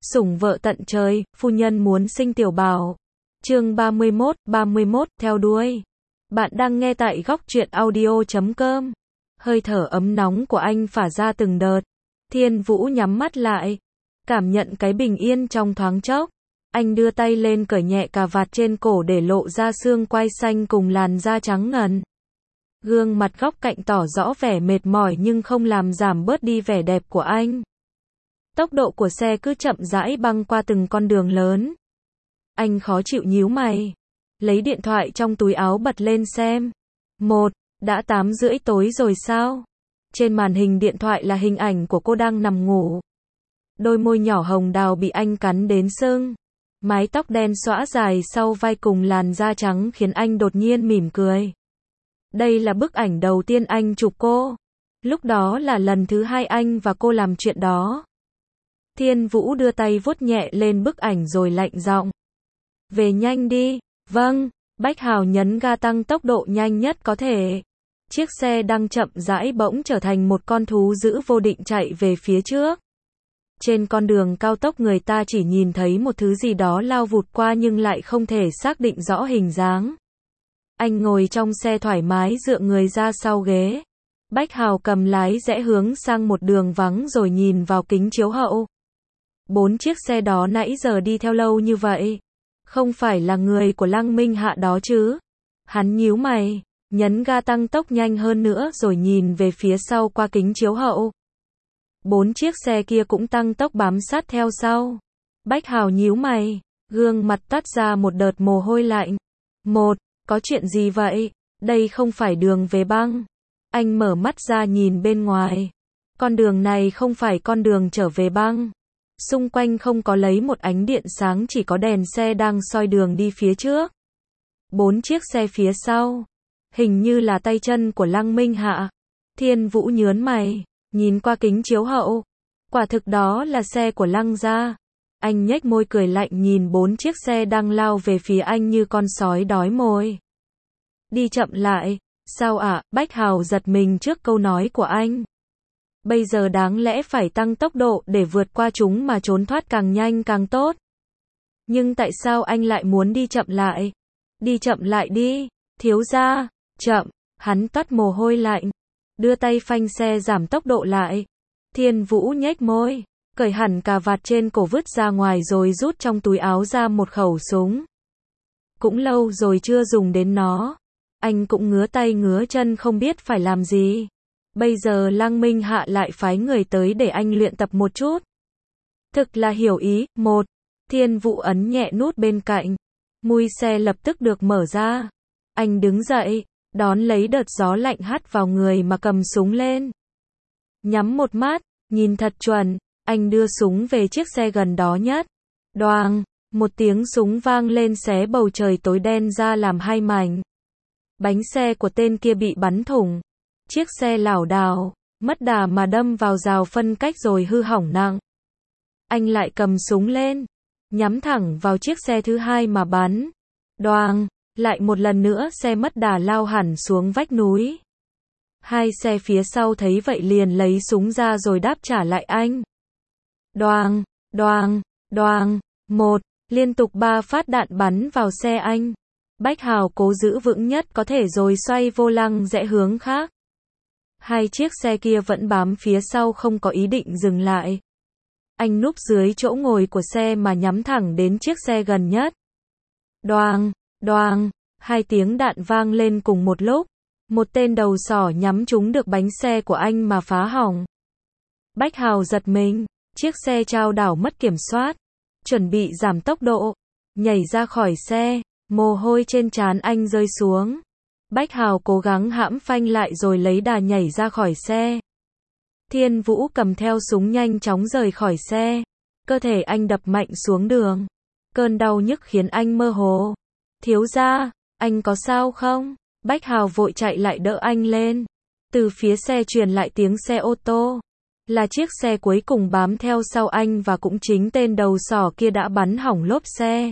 Sủng vợ tận trời, phu nhân muốn sinh tiểu bảo. Chương 31, theo đuôi. Bạn đang nghe tại góc truyện audio.com. Hơi thở ấm nóng của anh phả ra từng đợt. Thiên Vũ nhắm mắt lại, cảm nhận cái bình yên trong thoáng chốc. Anh đưa tay lên cởi nhẹ cà vạt trên cổ để lộ ra xương quai xanh cùng làn da trắng ngần. Gương mặt góc cạnh tỏ rõ vẻ mệt mỏi nhưng không làm giảm bớt đi vẻ đẹp của anh. Tốc độ của xe cứ chậm rãi băng qua từng con đường lớn. Anh khó chịu nhíu mày, lấy điện thoại trong túi áo bật lên xem. Đã 8:30 tối rồi sao? Trên màn hình điện thoại là hình ảnh của cô đang nằm ngủ. Đôi môi nhỏ hồng đào bị anh cắn đến sưng. Mái tóc đen xõa dài sau vai cùng làn da trắng khiến anh đột nhiên mỉm cười. Đây là bức ảnh đầu tiên anh chụp cô. Lúc đó là lần thứ hai anh và cô làm chuyện đó. Thiên Vũ đưa tay vuốt nhẹ lên bức ảnh rồi lạnh giọng. Về nhanh đi. Vâng. Bách Hào nhấn ga tăng tốc độ nhanh nhất có thể. Chiếc xe đang chậm rãi bỗng trở thành một con thú dữ vô định chạy về phía trước. Trên con đường cao tốc người ta chỉ nhìn thấy một thứ gì đó lao vụt qua nhưng lại không thể xác định rõ hình dáng. Anh ngồi trong xe thoải mái dựa người ra sau ghế. Bách Hào cầm lái rẽ hướng sang một đường vắng rồi nhìn vào kính chiếu hậu. 4 chiếc xe đó nãy giờ đi theo lâu như vậy. Không phải là người của Lăng Minh Hạ đó chứ? Hắn nhíu mày, nhấn ga tăng tốc nhanh hơn nữa rồi nhìn về phía sau qua kính chiếu hậu. 4 chiếc xe kia cũng tăng tốc bám sát theo sau. Bách Hào nhíu mày, gương mặt toát ra một đợt mồ hôi lạnh. Có chuyện gì vậy? Đây không phải đường về băng. Anh mở mắt ra nhìn bên ngoài. Con đường này không phải con đường trở về băng. Xung quanh không có lấy một ánh điện sáng, chỉ có đèn xe đang soi đường đi phía trước. 4 chiếc xe phía sau. Hình như là tay chân của Lăng Minh Hạ. Thiên Vũ nhớn mày, nhìn qua kính chiếu hậu. Quả thực đó là xe của Lăng gia. Anh nhếch môi cười lạnh nhìn 4 chiếc xe đang lao về phía anh như con sói đói mồi. Đi chậm lại. Sao ạ? Bách Hào giật mình trước câu nói của anh. Bây giờ đáng lẽ phải tăng tốc độ để vượt qua chúng mà trốn thoát càng nhanh càng tốt. Nhưng tại sao anh lại muốn đi chậm lại? Đi chậm lại đi, thiếu gia. Chậm, hắn toát mồ hôi lạnh. Đưa tay phanh xe giảm tốc độ lại. Thiên Vũ nhếch môi, cởi hẳn cà vạt trên cổ vứt ra ngoài rồi rút trong túi áo ra một khẩu súng. Cũng lâu rồi chưa dùng đến nó. Anh cũng ngứa tay ngứa chân không biết phải làm gì. Bây giờ Lăng Minh Hạ lại phái người tới để anh luyện tập một chút. Thực là hiểu ý. Thiên Vũ ấn nhẹ nút bên cạnh. Mui xe lập tức được mở ra. Anh đứng dậy, đón lấy đợt gió lạnh hắt vào người mà cầm súng lên. Nhắm một mắt, nhìn thật chuẩn, anh đưa súng về chiếc xe gần đó nhất. Đoàng, một tiếng súng vang lên xé bầu trời tối đen ra làm hai mảnh. Bánh xe của tên kia bị bắn thủng. Chiếc xe lảo đảo, mất đà mà đâm vào rào phân cách rồi hư hỏng nặng. Anh lại cầm súng lên, nhắm thẳng vào chiếc xe thứ hai mà bắn. Đoàng, lại một lần nữa xe mất đà lao hẳn xuống vách núi. Hai xe phía sau thấy vậy liền lấy súng ra rồi đáp trả lại anh. Đoàng, đoàng, đoàng, liên tục 3 phát đạn bắn vào xe anh. Bách Hào cố giữ vững nhất có thể rồi xoay vô lăng rẽ hướng khác. Hai chiếc xe kia vẫn bám phía sau không có ý định dừng lại. Anh núp dưới chỗ ngồi của xe mà nhắm thẳng đến chiếc xe gần nhất. Đoàng, đoàng, 2 tiếng đạn vang lên cùng một lúc. Một tên đầu sỏ nhắm trúng được bánh xe của anh mà phá hỏng. Bách Hào giật mình, chiếc xe chao đảo mất kiểm soát. Chuẩn bị giảm tốc độ, nhảy ra khỏi xe, mồ hôi trên trán anh rơi xuống. Bách Hào cố gắng hãm phanh lại rồi lấy đà nhảy ra khỏi xe. Thiên Vũ cầm theo súng nhanh chóng rời khỏi xe. Cơ thể anh đập mạnh xuống đường. Cơn đau nhức khiến anh mơ hồ. Thiếu gia, anh có sao không? Bách Hào vội chạy lại đỡ anh lên. Từ phía xe truyền lại tiếng xe ô tô. Là chiếc xe cuối cùng bám theo sau anh và cũng chính tên đầu sỏ kia đã bắn hỏng lốp xe.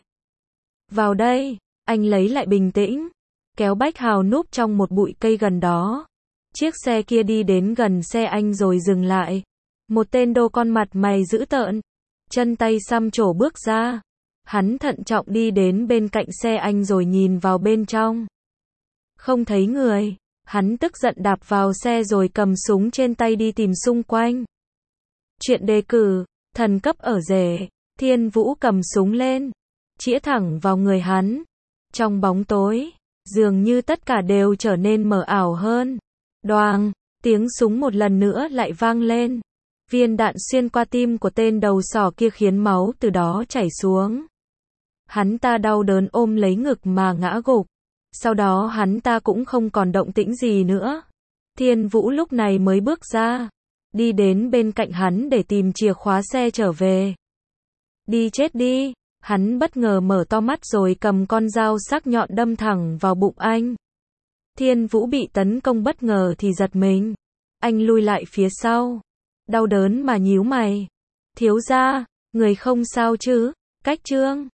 Vào đây, anh lấy lại bình tĩnh. Kéo Bách Hào núp trong một bụi cây gần đó. Chiếc xe kia đi đến gần xe anh rồi dừng lại. Một tên đô con mặt mày dữ tợn. chân tay xăm trổ bước ra. Hắn thận trọng đi đến bên cạnh xe anh rồi nhìn vào bên trong. Không thấy người. Hắn tức giận đạp vào xe rồi cầm súng trên tay đi tìm xung quanh. Chuyện đề cử, thần cấp ở rể. Thiên Vũ cầm súng lên, chĩa thẳng vào người hắn. Trong bóng tối, dường như tất cả đều trở nên mờ ảo hơn. Đoàng, tiếng súng một lần nữa lại vang lên. Viên đạn xuyên qua tim của tên đầu sỏ kia khiến máu từ đó chảy xuống. Hắn ta đau đớn ôm lấy ngực mà ngã gục. Sau đó hắn ta cũng không còn động tĩnh gì nữa. Thiên Vũ lúc này mới bước ra, đi đến bên cạnh hắn để tìm chìa khóa xe trở về. Đi chết đi, hắn bất ngờ mở to mắt rồi cầm con dao sắc nhọn đâm thẳng vào bụng anh. Thiên Vũ bị tấn công bất ngờ thì giật mình. Anh lui lại phía sau, đau đớn mà nhíu mày. Thiếu gia, người không sao chứ? Cách Trương